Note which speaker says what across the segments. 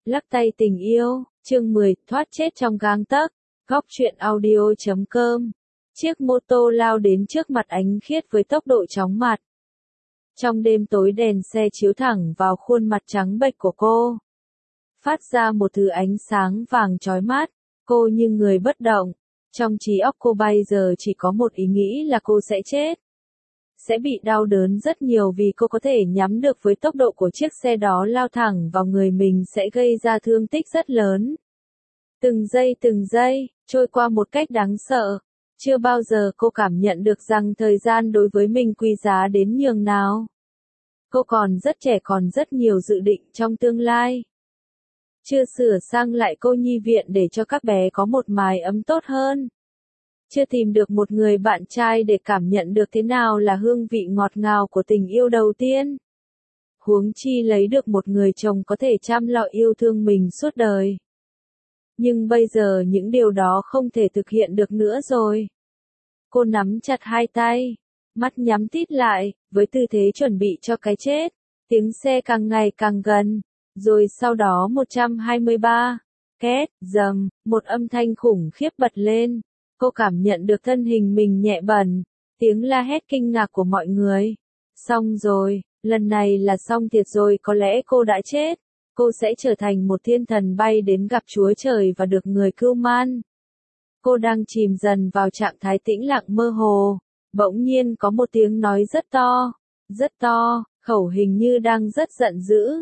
Speaker 1: Lắc tay tình yêu, chương 10, thoát chết trong gang tấc, góc truyện audio.com. Chiếc mô tô lao đến trước mặt Ánh Khiết với tốc độ chóng mặt. Trong đêm tối đèn xe chiếu thẳng vào khuôn mặt trắng bệch của cô, phát ra một thứ ánh sáng vàng chói mắt. Cô như người bất động, trong trí óc cô bây giờ chỉ có một ý nghĩ là cô sẽ chết. Sẽ bị đau đớn rất nhiều vì cô có thể nhắm được với tốc độ của chiếc xe đó lao thẳng vào người mình sẽ gây ra thương tích rất lớn. Từng giây, trôi qua một cách đáng sợ. Chưa bao giờ cô cảm nhận được rằng thời gian đối với mình quý giá đến nhường nào. Cô còn rất trẻ, còn rất nhiều dự định trong tương lai. Chưa sửa sang lại cô nhi viện để cho các bé có một mái ấm tốt hơn. Chưa tìm được một người bạn trai để cảm nhận được thế nào là hương vị ngọt ngào của tình yêu đầu tiên. Huống chi lấy được một người chồng có thể chăm lo yêu thương mình suốt đời. Nhưng bây giờ những điều đó không thể thực hiện được nữa rồi. Cô nắm chặt hai tay, mắt nhắm tít lại, với tư thế chuẩn bị cho cái chết. Tiếng xe càng ngày càng gần, rồi sau đó 123, két, dầm, một âm thanh khủng khiếp bật lên. Cô cảm nhận được thân hình mình nhẹ bẩn, tiếng la hét kinh ngạc của mọi người. Xong rồi, lần này là xong thiệt rồi, có lẽ cô đã chết. Cô sẽ trở thành một thiên thần bay đến gặp Chúa Trời và được người cưu mang. Cô đang chìm dần vào trạng thái tĩnh lặng mơ hồ. Bỗng nhiên có một tiếng nói rất to, khẩu hình như đang rất giận dữ.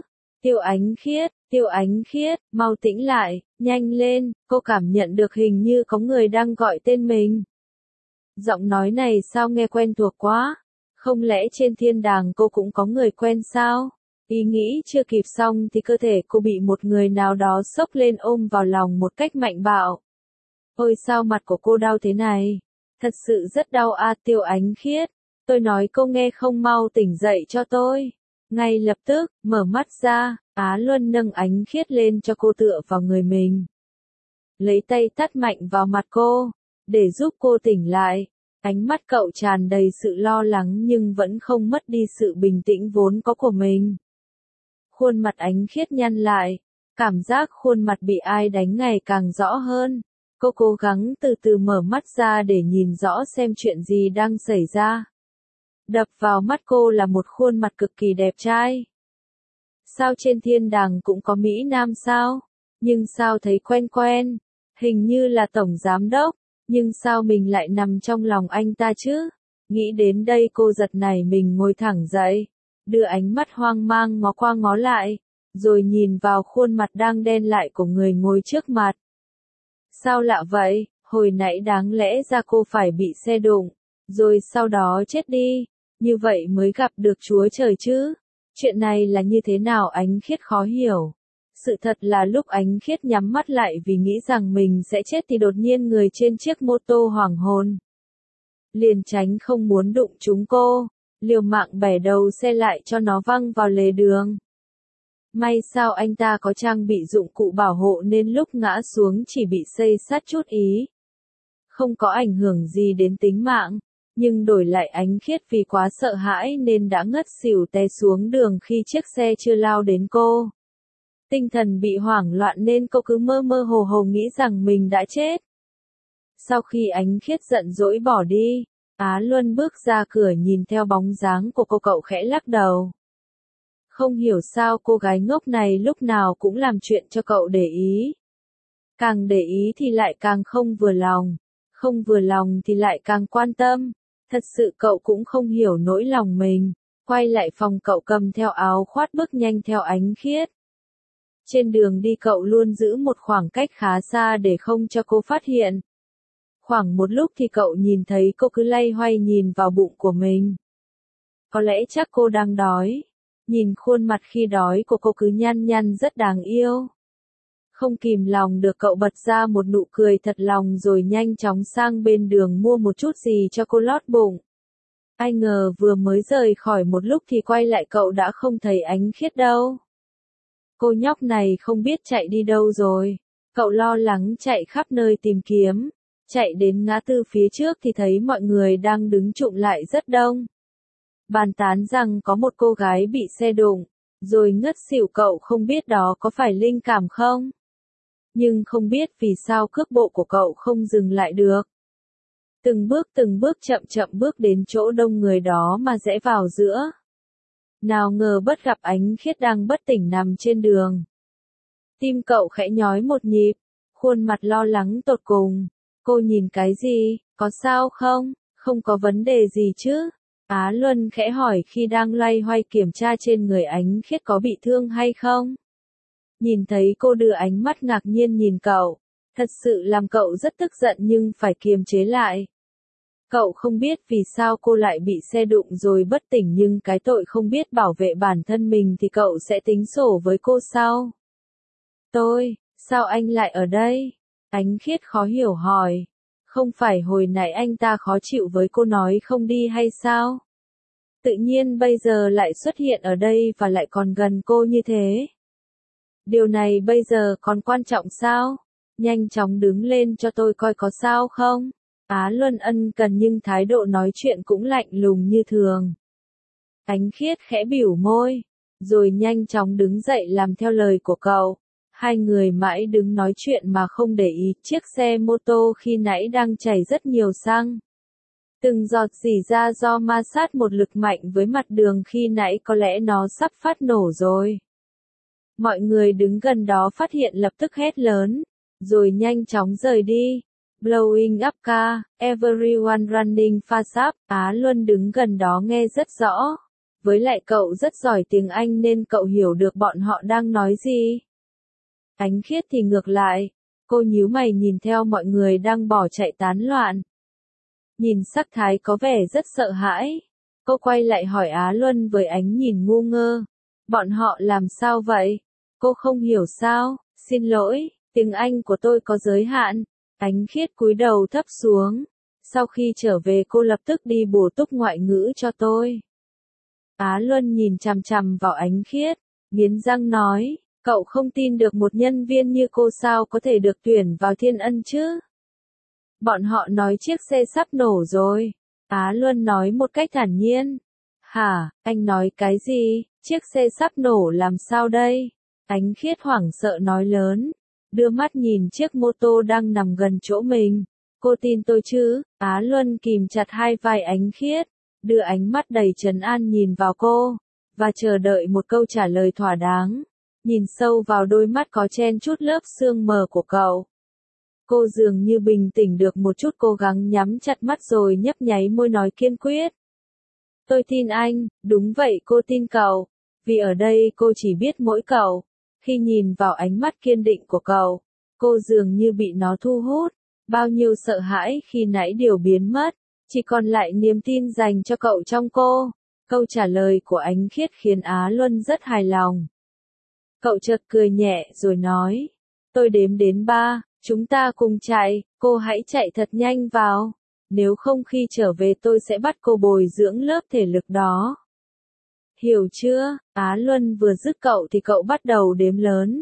Speaker 1: Tiêu Ánh Khiết, mau tĩnh lại, nhanh lên. Cô cảm nhận được hình như có người đang gọi tên mình. Giọng nói này sao nghe quen thuộc quá. Không lẽ trên thiên đàng cô cũng có người quen sao? Ý nghĩ chưa kịp xong thì cơ thể cô bị một người nào đó xốc lên ôm vào lòng một cách mạnh bạo. Ôi sao mặt của cô đau thế này? Thật sự rất đau à. Tiêu Ánh Khiết, tôi nói cô nghe không, mau tỉnh dậy cho tôi. Ngay lập tức, mở mắt ra, Á Luân nâng Ánh Khiết lên cho cô tựa vào người mình. Lấy tay tát mạnh vào mặt cô, để giúp cô tỉnh lại. Ánh mắt cậu tràn đầy sự lo lắng nhưng vẫn không mất đi sự bình tĩnh vốn có của mình. Khuôn mặt Ánh Khiết nhăn lại, cảm giác khuôn mặt bị ai đánh ngày càng rõ hơn. Cô cố gắng từ từ mở mắt ra để nhìn rõ xem chuyện gì đang xảy ra. Đập vào mắt cô là một khuôn mặt cực kỳ đẹp trai. Sao trên thiên đàng cũng có Mỹ Nam sao? Nhưng sao thấy quen quen? Hình như là tổng giám đốc, nhưng sao mình lại nằm trong lòng anh ta chứ? Nghĩ đến đây cô giật nảy mình ngồi thẳng dậy, đưa ánh mắt hoang mang ngó qua ngó lại, rồi nhìn vào khuôn mặt đang đen lại của người ngồi trước mặt. Sao lạ vậy, hồi nãy đáng lẽ ra cô phải bị xe đụng, rồi sau đó chết đi, như vậy mới gặp được Chúa Trời chứ. Chuyện này là như thế nào? Ánh Khiết khó hiểu. Sự thật là lúc Ánh Khiết nhắm mắt lại vì nghĩ rằng mình sẽ chết thì đột nhiên người trên chiếc mô tô hoảng hồn. Liền tránh không muốn đụng trúng cô, liều mạng bẻ đầu xe lại cho nó văng vào lề đường. May sao anh ta có trang bị dụng cụ bảo hộ nên lúc ngã xuống chỉ bị xây xát chút ý. Không có ảnh hưởng gì đến tính mạng, nhưng đổi lại Ánh Khiết vì quá sợ hãi nên đã ngất xỉu té xuống đường khi chiếc xe chưa lao đến cô. Tinh thần bị hoảng loạn nên cô cứ mơ mơ hồ hồ nghĩ rằng mình đã chết. Sau khi Ánh Khiết giận dỗi bỏ đi, Á Luân bước ra cửa nhìn theo bóng dáng của cô, cậu khẽ lắc đầu. Không hiểu sao cô gái ngốc này lúc nào cũng làm chuyện cho cậu để ý. Càng để ý thì lại càng không vừa lòng, không vừa lòng thì lại càng quan tâm. Thật sự cậu cũng không hiểu nỗi lòng mình. Quay lại phòng cậu cầm theo áo khoác bước nhanh theo Ánh Khiết. Trên đường đi cậu luôn giữ một khoảng cách khá xa để không cho cô phát hiện. Khoảng một lúc thì cậu nhìn thấy cô cứ loay hoay nhìn vào bụng của mình. Có lẽ chắc cô đang đói. Nhìn khuôn mặt khi đói của cô cứ nhăn nhăn rất đáng yêu. Không kìm lòng được cậu bật ra một nụ cười thật lòng rồi nhanh chóng sang bên đường mua một chút gì cho cô lót bụng. Ai ngờ vừa mới rời khỏi một lúc thì quay lại cậu đã không thấy Ánh Khiết đâu. Cô nhóc này không biết chạy đi đâu rồi. Cậu lo lắng chạy khắp nơi tìm kiếm. Chạy đến ngã tư phía trước thì thấy mọi người đang đứng chụm lại rất đông. Bàn tán rằng có một cô gái bị xe đụng, rồi ngất xỉu. Cậu không biết đó có phải linh cảm không? Nhưng không biết vì sao cước bộ của cậu không dừng lại được. Từng bước chậm chậm bước đến chỗ đông người đó mà rẽ vào giữa. Nào ngờ bất gặp Ánh Khiết đang bất tỉnh nằm trên đường. Tim cậu khẽ nhói một nhịp, khuôn mặt lo lắng tột cùng. Cô nhìn cái gì, có sao không, không có vấn đề gì chứ? Á Luân khẽ hỏi khi đang loay hoay kiểm tra trên người Ánh Khiết có bị thương hay không. Nhìn thấy cô đưa ánh mắt ngạc nhiên nhìn cậu, thật sự làm cậu rất tức giận nhưng phải kiềm chế lại. Cậu không biết vì sao cô lại bị xe đụng rồi bất tỉnh nhưng cái tội không biết bảo vệ bản thân mình thì cậu sẽ tính sổ với cô sau. Sao anh lại ở đây? Ánh Khiết khó hiểu hỏi. Không phải hồi nãy anh ta khó chịu với cô nói không đi hay sao? Tự nhiên bây giờ lại xuất hiện ở đây và lại còn gần cô như thế. Điều này bây giờ còn quan trọng sao? Nhanh chóng đứng lên cho tôi coi có sao không? Á Luân ân cần nhưng thái độ nói chuyện cũng lạnh lùng như thường. Ánh Khiết khẽ bỉu môi, rồi nhanh chóng đứng dậy làm theo lời của cậu. Hai người mãi đứng nói chuyện mà không để ý chiếc xe mô tô khi nãy đang chảy rất nhiều xăng. Từng giọt rỉ ra do ma sát một lực mạnh với mặt đường khi nãy có lẽ nó sắp phát nổ rồi. Mọi người đứng gần đó phát hiện lập tức hét lớn, rồi nhanh chóng rời đi. Blowing up car, everyone running fast up. Á Luân đứng gần đó nghe rất rõ. Với lại cậu rất giỏi tiếng Anh nên cậu hiểu được bọn họ đang nói gì. Ánh Khiết thì ngược lại, cô nhíu mày nhìn theo mọi người đang bỏ chạy tán loạn. Nhìn sắc thái có vẻ rất sợ hãi. Cô quay lại hỏi Á Luân với ánh nhìn ngu ngơ. Bọn họ làm sao vậy? Cô không hiểu sao? Xin lỗi, tiếng Anh của tôi có giới hạn. Ánh Khiết cúi đầu thấp xuống. Sau khi trở về cô lập tức đi bổ túc ngoại ngữ cho tôi. Á Luân nhìn chằm chằm vào Ánh Khiết, nghiến răng nói, cậu không tin được một nhân viên như cô sao có thể được tuyển vào Thiên Ân chứ? Bọn họ nói chiếc xe sắp nổ rồi. Á Luân nói một cách thản nhiên. Hả, anh nói cái gì? Chiếc xe sắp nổ làm sao đây? Ánh Khiết hoảng sợ nói lớn, đưa mắt nhìn chiếc mô tô đang nằm gần chỗ mình. Cô tin tôi chứ? Á Luân kìm chặt hai vai Ánh Khiết, đưa ánh mắt đầy trấn an nhìn vào cô, và chờ đợi một câu trả lời thỏa đáng. Nhìn sâu vào đôi mắt có chen chút lớp sương mờ của cậu. Cô dường như bình tĩnh được một chút, cố gắng nhắm chặt mắt rồi nhấp nháy môi nói kiên quyết. Tôi tin anh, đúng vậy cô tin cậu, vì ở đây cô chỉ biết mỗi cậu. Khi nhìn vào ánh mắt kiên định của cậu, cô dường như bị nó thu hút, bao nhiêu sợ hãi khi nãy đều biến mất, chỉ còn lại niềm tin dành cho cậu trong cô. Câu trả lời của Ánh Khiết khiến Á Luân rất hài lòng. Cậu chợt cười nhẹ rồi nói, tôi đếm đến 3, chúng ta cùng chạy, cô hãy chạy thật nhanh vào, nếu không khi trở về tôi sẽ bắt cô bồi dưỡng lớp thể lực đó. Hiểu chưa? Á Luân vừa dứt cậu thì cậu bắt đầu đếm lớn.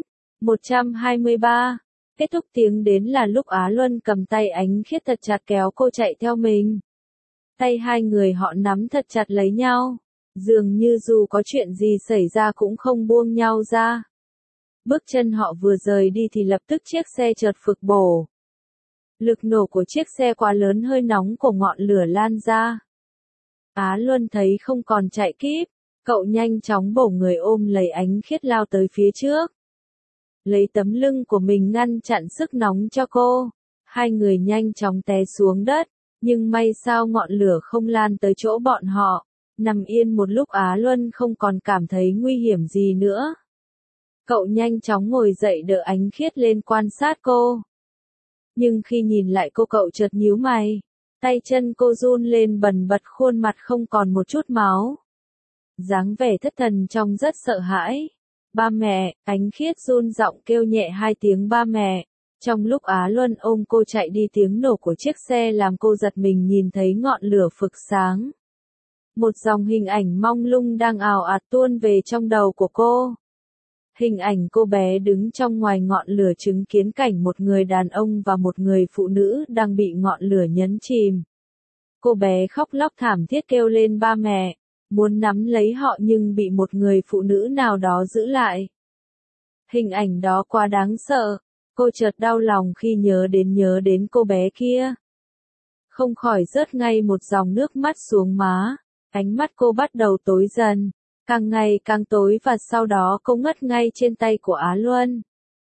Speaker 1: 123. Kết thúc tiếng đến là lúc Á Luân cầm tay Ánh Khiết thật chặt kéo cô chạy theo mình. Tay hai người họ nắm thật chặt lấy nhau, dường như dù có chuyện gì xảy ra cũng không buông nhau ra. Bước chân họ vừa rời đi thì lập tức chiếc xe chợt phực bổ. Lực nổ của chiếc xe quá lớn, hơi nóng của ngọn lửa lan ra. Á Luân thấy không còn chạy kịp, cậu nhanh chóng bổ người ôm lấy Ánh Khiết lao tới phía trước. Lấy tấm lưng của mình ngăn chặn sức nóng cho cô. Hai người nhanh chóng té xuống đất, nhưng may sao ngọn lửa không lan tới chỗ bọn họ. Nằm yên một lúc Á Luân không còn cảm thấy nguy hiểm gì nữa. Cậu nhanh chóng ngồi dậy đỡ Ánh Khiết lên quan sát cô. Nhưng khi nhìn lại cô cậu chợt nhíu mày. Tay chân cô run lên bần bật, khuôn mặt không còn một chút máu. Dáng vẻ thất thần trông rất sợ hãi. Ba mẹ, Ánh Khiết run giọng kêu nhẹ 2 tiếng ba mẹ. Trong lúc Á Luân ôm cô chạy đi, tiếng nổ của chiếc xe làm cô giật mình nhìn thấy ngọn lửa phực sáng. Một dòng hình ảnh mông lung đang ào ạt tuôn về trong đầu của cô. Hình ảnh cô bé đứng trong ngoài ngọn lửa chứng kiến cảnh một người đàn ông và một người phụ nữ đang bị ngọn lửa nhấn chìm. Cô bé khóc lóc thảm thiết kêu lên ba mẹ. muốn nắm lấy họ nhưng bị một người phụ nữ nào đó giữ lại. Hình ảnh đó quá đáng sợ, cô chợt đau lòng khi nhớ đến cô bé kia. Không khỏi rớt ngay một dòng nước mắt xuống má, ánh mắt cô bắt đầu tối dần, càng ngày càng tối và sau đó cô ngất ngay trên tay của Á Luân.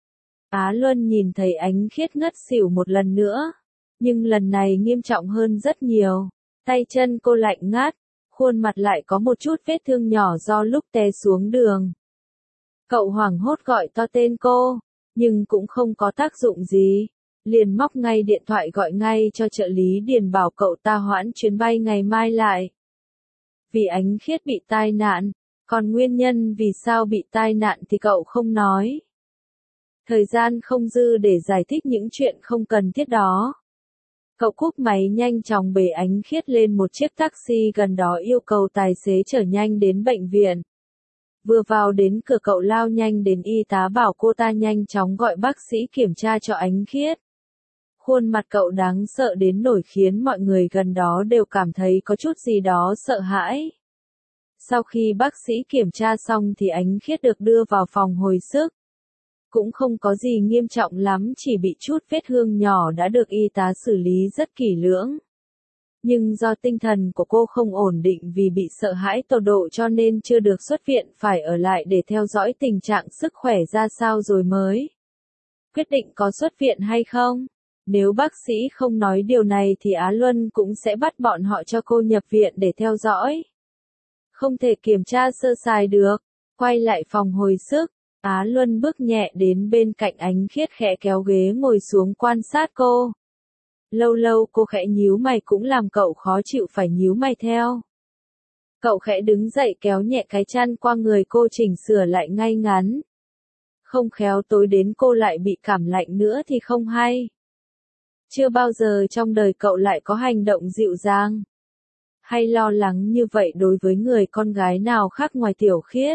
Speaker 1: Á Luân nhìn thấy Ánh Khiết ngất xỉu một lần nữa, nhưng lần này nghiêm trọng hơn rất nhiều, tay chân cô lạnh ngắt, khuôn mặt lại có một chút vết thương nhỏ do lúc té xuống đường. Cậu hoảng hốt gọi to tên cô, nhưng cũng không có tác dụng gì, liền móc ngay điện thoại gọi ngay cho trợ lý Điền bảo cậu ta hoãn chuyến bay ngày mai lại. Vì Ánh Khiết bị tai nạn, còn nguyên nhân vì sao bị tai nạn thì cậu không nói. Thời gian không dư để giải thích những chuyện không cần thiết đó. Cậu cúp máy nhanh chóng bế Ánh Khiết lên một chiếc taxi gần đó yêu cầu tài xế chở nhanh đến bệnh viện. Vừa vào đến cửa cậu lao nhanh đến y tá bảo cô ta nhanh chóng gọi bác sĩ kiểm tra cho Ánh Khiết. Khuôn mặt cậu đáng sợ đến nỗi khiến mọi người gần đó đều cảm thấy có chút gì đó sợ hãi. Sau khi bác sĩ kiểm tra xong thì Ánh Khiết được đưa vào phòng hồi sức. Cũng không có gì nghiêm trọng lắm, chỉ bị chút vết thương nhỏ đã được y tá xử lý rất kỹ lưỡng. Nhưng do tinh thần của cô không ổn định vì bị sợ hãi tột độ cho nên chưa được xuất viện, phải ở lại để theo dõi tình trạng sức khỏe ra sao rồi mới quyết định có xuất viện hay không. Nếu bác sĩ không nói điều này thì Á Luân cũng sẽ bắt bọn họ cho cô nhập viện để theo dõi. Không thể kiểm tra sơ sài được. Quay lại phòng hồi sức, Á Luân bước nhẹ đến bên cạnh Ánh Khiết khẽ kéo ghế ngồi xuống quan sát cô. Lâu lâu cô khẽ nhíu mày cũng làm cậu khó chịu phải nhíu mày theo. Cậu khẽ đứng dậy kéo nhẹ cái chăn qua người cô chỉnh sửa lại ngay ngắn. Không khéo tối đến cô lại bị cảm lạnh nữa thì không hay. Chưa bao giờ trong đời cậu lại có hành động dịu dàng hay lo lắng như vậy đối với người con gái nào khác ngoài Tiểu Khiết.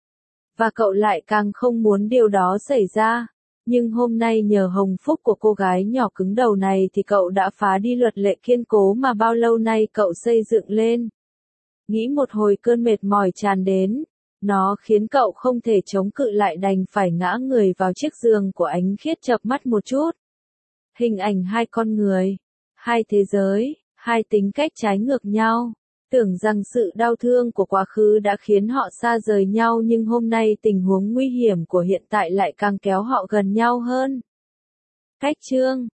Speaker 1: Và cậu lại càng không muốn điều đó xảy ra. Nhưng hôm nay nhờ hồng phúc của cô gái nhỏ cứng đầu này thì cậu đã phá đi luật lệ kiên cố mà bao lâu nay cậu xây dựng lên. Nghĩ một hồi cơn mệt mỏi tràn đến. Nó khiến cậu không thể chống cự lại, đành phải ngã người vào chiếc giường của Ánh Khiết, chợp mắt một chút. Hình ảnh hai con người, hai thế giới, hai tính cách trái ngược nhau. Tưởng rằng sự đau thương của quá khứ đã khiến họ xa rời nhau, nhưng hôm nay tình huống nguy hiểm của hiện tại lại càng kéo họ gần nhau hơn. Cách chương